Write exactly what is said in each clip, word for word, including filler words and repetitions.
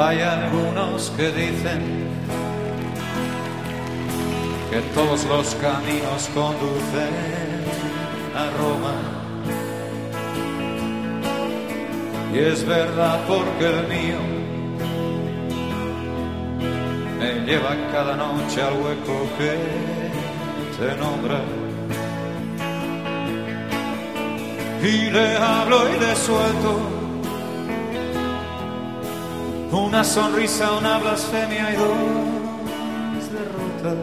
Hay algunos que dicen que todos los caminos conducen a Roma. Y es verdad porque el mío me lleva cada noche al hueco que te nombra. Y le hablo y le suelto una sonrisa, una blasfemia y dos derrotas.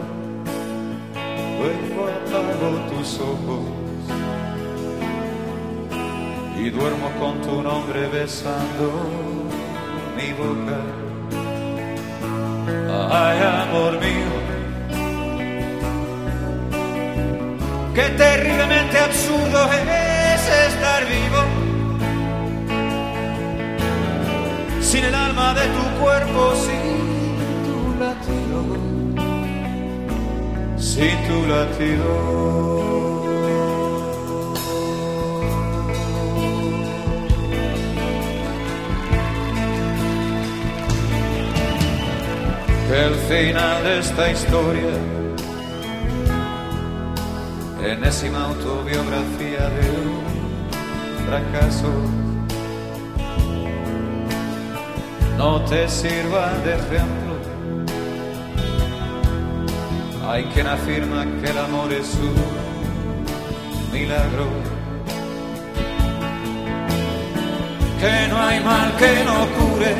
Luego apago tus ojos y duermo con tu nombre besando mi boca. Ay, amor mío, qué terriblemente absurdo es estar vivo sin el alma de tu cuerpo, sin tu latido, sin tu latido. Que el final de esta historia, enésima autobiografía de un fracaso, no te sirva de ejemplo. Hay quien afirma que el amor es un milagro, que no hay mal que no cure,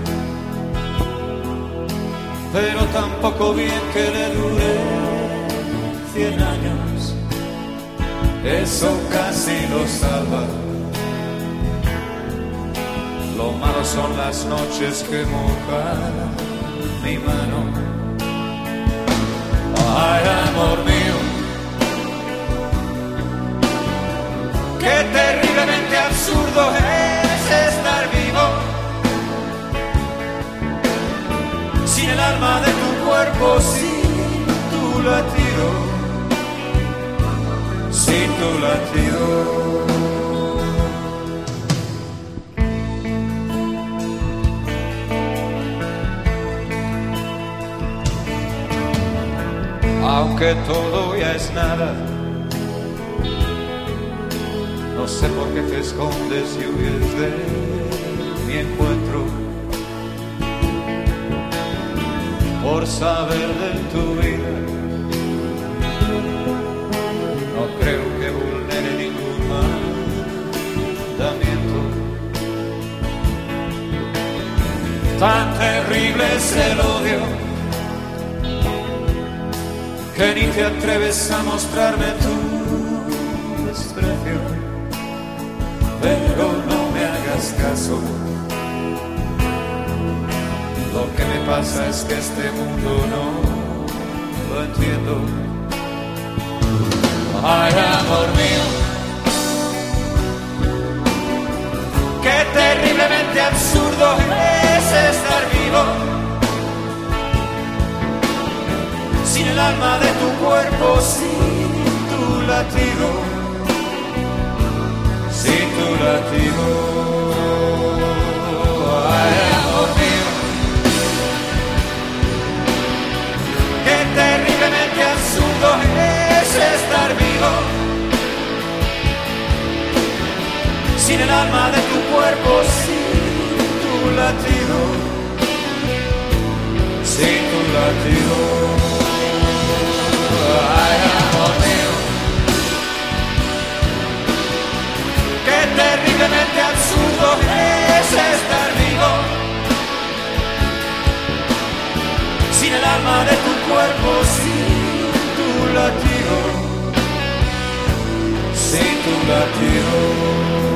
pero tampoco bien que le dure cien años. Eso casi lo salva. Lo malo son las noches que mojan mi mano. Ay, amor mío, qué terriblemente absurdo es estar vivo sin el alma de tu cuerpo, sin tu latido, sin tu latido. Aunque todo ya es nada, no sé por qué te escondes y huyes de mi encuentro. Por saber de tu vida, no creo que vulnere ningún mandamiento. Tan terrible es el odio que ni te atreves a mostrarme tu desprecio. Pero no me hagas caso, lo que me pasa es que este mundo no lo entiendo. Ay, amor mío, qué terriblemente absurdo es estar vivo sin el alma de tu cuerpo, sin tu latido, sin tu latido. Ay, amor mío, qué terriblemente absurdo es estar vivo sin el alma de tu cuerpo, sin tu latido, sin tu latido. Ay, amor mío, qué terriblemente absurdo es estar vivo sin el alma de tu cuerpo, sin tu latido, sin tu latido.